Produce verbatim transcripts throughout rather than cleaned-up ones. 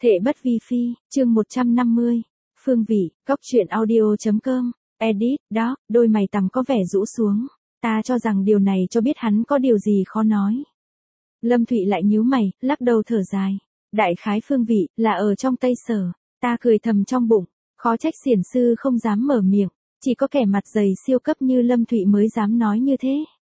Thệ bất vi phi, chương một trăm năm mươi. Phương vị, góc truyện audio.com, edit, đó, đôi mày tằm có vẻ rũ xuống. Ta cho rằng điều này cho biết hắn có điều gì khó nói. Lâm Thụy lại nhíu mày, lắc đầu thở dài. Đại khái phương vị, là ở trong Tây Sở. Ta cười thầm trong bụng, khó trách xiển sư không dám mở miệng. Chỉ có kẻ mặt dày siêu cấp như Lâm Thụy mới dám nói như thế.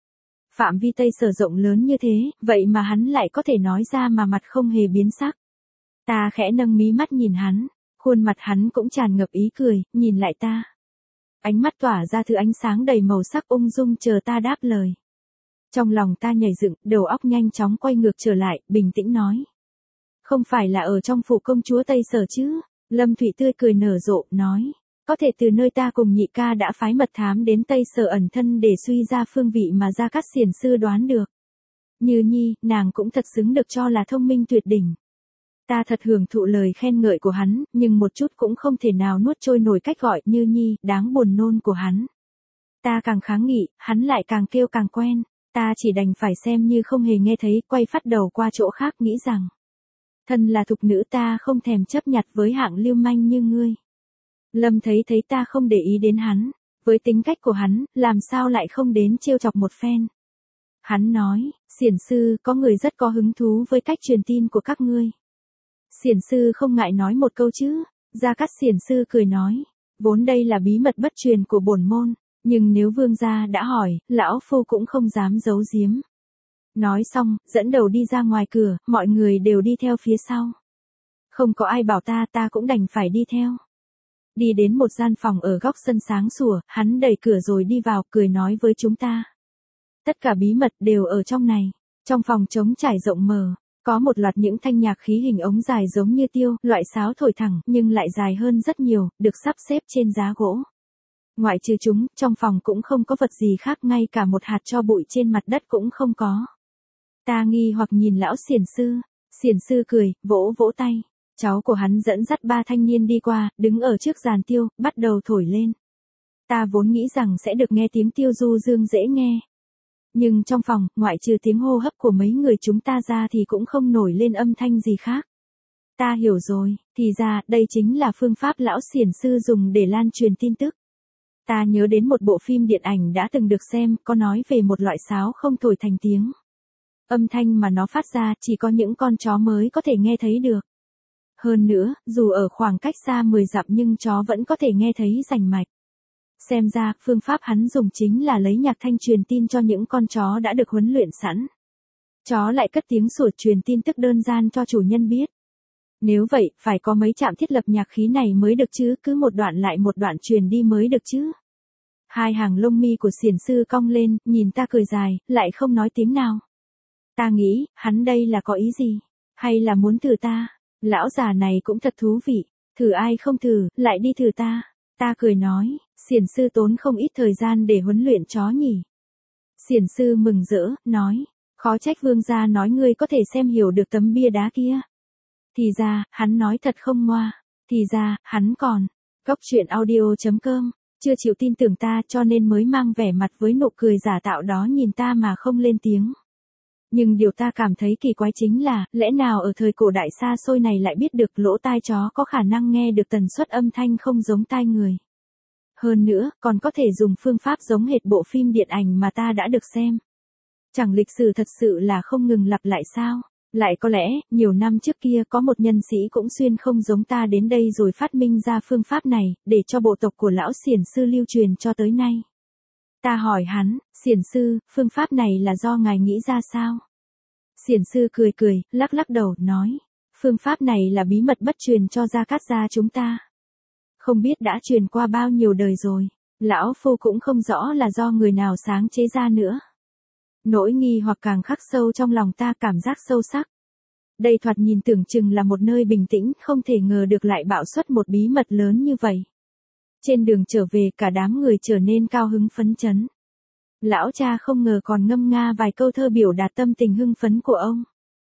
Phạm vi Tây Sở rộng lớn như thế, vậy mà hắn lại có thể nói ra mà mặt không hề biến sắc. Ta khẽ nâng mí mắt nhìn hắn, khuôn mặt hắn cũng tràn ngập ý cười, nhìn lại ta. Ánh mắt tỏa ra thứ ánh sáng đầy màu sắc ung dung chờ ta đáp lời. Trong lòng ta nhảy dựng, đầu óc nhanh chóng quay ngược trở lại, bình tĩnh nói. Không phải là ở trong phủ công chúa Tây Sở chứ? Lâm Thụy tươi cười nở rộ, nói. Có thể từ nơi ta cùng nhị ca đã phái mật thám đến Tây Sở ẩn thân để suy ra phương vị mà Gia Cát xiển sư đoán được. Như Nhi, nàng cũng thật xứng được cho là thông minh tuyệt đỉnh. Ta thật hưởng thụ lời khen ngợi của hắn, nhưng một chút cũng không thể nào nuốt trôi nổi cách gọi Như Nhi, đáng buồn nôn của hắn. Ta càng kháng nghị, hắn lại càng kêu càng quen, ta chỉ đành phải xem như không hề nghe thấy, quay phát đầu qua chỗ khác nghĩ rằng. Thân là thục nữ ta không thèm chấp nhặt với hạng lưu manh như ngươi. Lâm thấy thấy ta không để ý đến hắn, với tính cách của hắn, làm sao lại không đến trêu chọc một phen. Hắn nói, xiển sư có người rất có hứng thú với cách truyền tin của các ngươi. Xiển sư không ngại nói một câu chứ? Gia Cát xiển sư cười nói, vốn đây là bí mật bất truyền của bổn môn, nhưng nếu vương gia đã hỏi, lão phu cũng không dám giấu giếm. Nói xong, dẫn đầu đi ra ngoài cửa, mọi người đều đi theo phía sau. Không có ai bảo ta, ta cũng đành phải đi theo. Đi đến một gian phòng ở góc sân sáng sủa, hắn đẩy cửa rồi đi vào, cười nói với chúng ta. Tất cả bí mật đều ở trong này. Trong phòng trống trải rộng mở, có một loạt những thanh nhạc khí hình ống dài giống như tiêu, loại sáo thổi thẳng, nhưng lại dài hơn rất nhiều, được sắp xếp trên giá gỗ. Ngoại trừ chúng, trong phòng cũng không có vật gì khác, ngay cả một hạt tro bụi trên mặt đất cũng không có. Ta nghi hoặc nhìn lão xiển sư, xiển sư cười, vỗ vỗ tay. Cháu của hắn dẫn dắt ba thanh niên đi qua, đứng ở trước giàn tiêu, bắt đầu thổi lên. Ta vốn nghĩ rằng sẽ được nghe tiếng tiêu du dương dễ nghe. Nhưng trong phòng, ngoại trừ tiếng hô hấp của mấy người chúng ta ra thì cũng không nổi lên âm thanh gì khác. Ta hiểu rồi, thì ra, đây chính là phương pháp lão xiển sư dùng để lan truyền tin tức. Ta nhớ đến một bộ phim điện ảnh đã từng được xem, có nói về một loại sáo không thổi thành tiếng. Âm thanh mà nó phát ra chỉ có những con chó mới có thể nghe thấy được. Hơn nữa, dù ở khoảng cách xa mười dặm nhưng chó vẫn có thể nghe thấy rành mạch. Xem ra, phương pháp hắn dùng chính là lấy nhạc thanh truyền tin cho những con chó đã được huấn luyện sẵn. Chó lại cất tiếng sủa truyền tin tức đơn giản cho chủ nhân biết. Nếu vậy, phải có mấy trạm thiết lập nhạc khí này mới được chứ, cứ một đoạn lại một đoạn truyền đi mới được chứ. Hai hàng lông mi của xiển sư cong lên, nhìn ta cười dài, lại không nói tiếng nào. Ta nghĩ, hắn đây là có ý gì? Hay là muốn thử ta? Lão già này cũng thật thú vị, thử ai không thử, lại đi thử ta. Ta cười nói, xiển sư tốn không ít thời gian để huấn luyện chó nhỉ. Xiển sư mừng rỡ, nói, khó trách vương gia nói ngươi có thể xem hiểu được tấm bia đá kia. Thì ra, hắn nói thật không ngoa, thì ra, hắn còn, góc truyện audio.com, chưa chịu tin tưởng ta cho nên mới mang vẻ mặt với nụ cười giả tạo đó nhìn ta mà không lên tiếng. Nhưng điều ta cảm thấy kỳ quái chính là, lẽ nào ở thời cổ đại xa xôi này lại biết được lỗ tai chó có khả năng nghe được tần suất âm thanh không giống tai người. Hơn nữa, còn có thể dùng phương pháp giống hệt bộ phim điện ảnh mà ta đã được xem. Chẳng lịch sử thật sự là không ngừng lặp lại sao? Lại có lẽ, nhiều năm trước kia có một nhân sĩ cũng xuyên không giống ta đến đây rồi phát minh ra phương pháp này, để cho bộ tộc của lão xiển sư lưu truyền cho tới nay. Ta hỏi hắn, xiển sư, phương pháp này là do ngài nghĩ ra sao? Xiển sư cười cười, lắc lắc đầu, nói, phương pháp này là bí mật bất truyền cho Gia Cát gia chúng ta. Không biết đã truyền qua bao nhiêu đời rồi, lão phu cũng không rõ là do người nào sáng chế ra nữa. Nỗi nghi hoặc càng khắc sâu trong lòng ta, cảm giác sâu sắc. Đây thoạt nhìn tưởng chừng là một nơi bình tĩnh, không thể ngờ được lại bạo xuất một bí mật lớn như vậy. Trên đường trở về cả đám người trở nên cao hứng phấn chấn. Lão cha không ngờ còn ngâm nga vài câu thơ biểu đạt tâm tình hưng phấn của ông.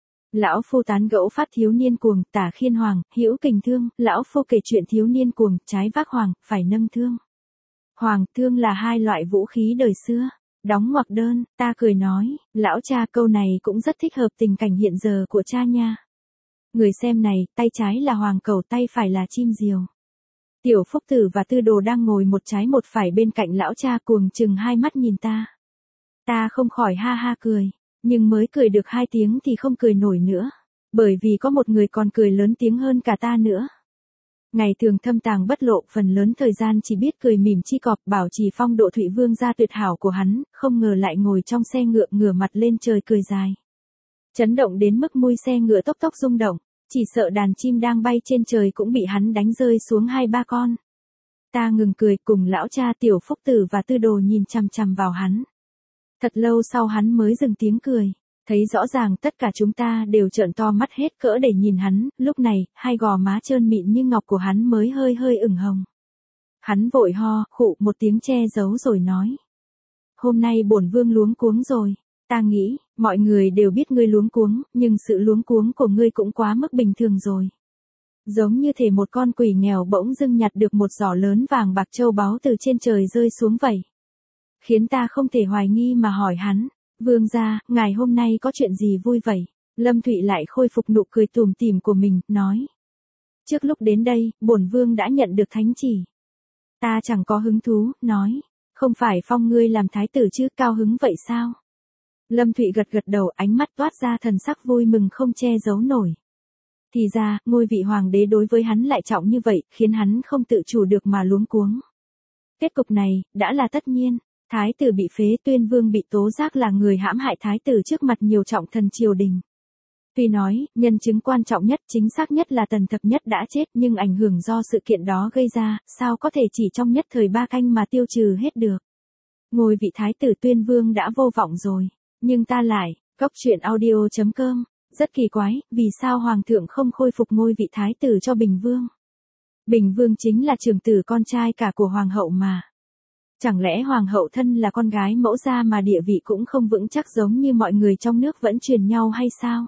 Lão phu tán gẫu phát thiếu niên cuồng, tả khiên hoàng, hữu kình thương, lão phu kể chuyện thiếu niên cuồng, trái vác hoàng, phải nâng thương. Hoàng, thương là hai loại vũ khí đời xưa. Đóng ngoặc đơn, ta cười nói, lão cha câu này cũng rất thích hợp tình cảnh hiện giờ của cha nha. Người xem này, tay trái là hoàng cẩu, tay phải là chim diều. Tiểu Phúc Tử và Tư Đồ đang ngồi một trái một phải bên cạnh lão cha cuồng chừng hai mắt nhìn ta. Ta không khỏi ha ha cười, nhưng mới cười được hai tiếng thì không cười nổi nữa, bởi vì có một người còn cười lớn tiếng hơn cả ta nữa. Ngày thường thâm tàng bất lộ, phần lớn thời gian chỉ biết cười mỉm chi cọp, bảo trì phong độ Thụy Vương gia tuyệt hảo của hắn, không ngờ lại ngồi trong xe ngựa ngửa mặt lên trời cười dài. Chấn động đến mức mui xe ngựa tốc tốc rung động, chỉ sợ đàn chim đang bay trên trời cũng bị hắn đánh rơi xuống hai ba con. Ta ngừng cười, cùng lão cha Tiểu Phúc Tử và Tư Đồ nhìn chằm chằm vào hắn. Thật lâu sau hắn mới dừng tiếng cười, thấy rõ ràng tất cả chúng ta đều trợn to mắt hết cỡ để nhìn hắn, lúc này, hai gò má trơn mịn như ngọc của hắn mới hơi hơi ửng hồng. Hắn vội ho, khụ một tiếng che giấu rồi nói. Hôm nay bổn vương luống cuống rồi, ta nghĩ, mọi người đều biết ngươi luống cuống, nhưng sự luống cuống của ngươi cũng quá mức bình thường rồi. Giống như thể một con quỷ nghèo bỗng dưng nhặt được một giỏ lớn vàng bạc châu báu từ trên trời rơi xuống vậy. Khiến ta không thể hoài nghi mà hỏi hắn, vương gia, ngài hôm nay có chuyện gì vui vậy? Lâm Thụy lại khôi phục nụ cười tủm tỉm của mình, nói. Trước lúc đến đây, bổn vương đã nhận được thánh chỉ. Ta chẳng có hứng thú, nói. Không phải phong ngươi làm thái tử chứ, cao hứng vậy sao? Lâm Thụy gật gật đầu, ánh mắt toát ra thần sắc vui mừng không che giấu nổi. Thì ra, ngôi vị hoàng đế đối với hắn lại trọng như vậy, khiến hắn không tự chủ được mà luống cuống. Kết cục này, đã là tất nhiên. Thái tử bị phế, Tuyên Vương bị tố giác là người hãm hại thái tử trước mặt nhiều trọng thần triều đình. Tuy nói, nhân chứng quan trọng nhất, chính xác nhất là Tần Thập Nhất đã chết, nhưng ảnh hưởng do sự kiện đó gây ra, sao có thể chỉ trong nhất thời ba canh mà tiêu trừ hết được. Ngôi vị thái tử Tuyên Vương đã vô vọng rồi, nhưng ta lại, góc truyện audio chấm com, rất kỳ quái, vì sao hoàng thượng không khôi phục ngôi vị thái tử cho Bình Vương? Bình Vương chính là trưởng tử con trai cả của hoàng hậu mà. Chẳng lẽ hoàng hậu thân là con gái mẫu gia mà địa vị cũng không vững chắc giống như mọi người trong nước vẫn truyền nhau hay sao?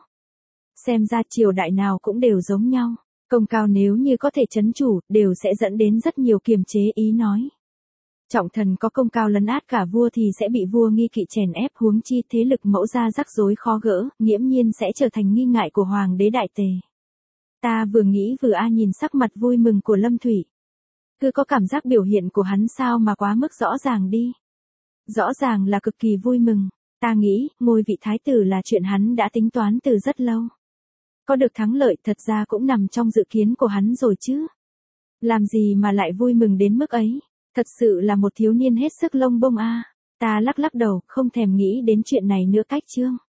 Xem ra triều đại nào cũng đều giống nhau, công cao nếu như có thể trấn chủ, đều sẽ dẫn đến rất nhiều kiềm chế ý nói. Trọng thần có công cao lấn át cả vua thì sẽ bị vua nghi kỵ chèn ép, huống chi thế lực mẫu gia rắc rối khó gỡ, nghiễm nhiên sẽ trở thành nghi ngại của hoàng đế đại tề. Ta vừa nghĩ vừa a nhìn sắc mặt vui mừng của Lâm Thụy. Cứ có cảm giác biểu hiện của hắn sao mà quá mức rõ ràng đi. Rõ ràng là cực kỳ vui mừng, ta nghĩ, ngôi vị thái tử là chuyện hắn đã tính toán từ rất lâu. Có được thắng lợi thật ra cũng nằm trong dự kiến của hắn rồi chứ. Làm gì mà lại vui mừng đến mức ấy, thật sự là một thiếu niên hết sức lông bông a. Ta lắc lắc đầu, không thèm nghĩ đến chuyện này nữa cách chương.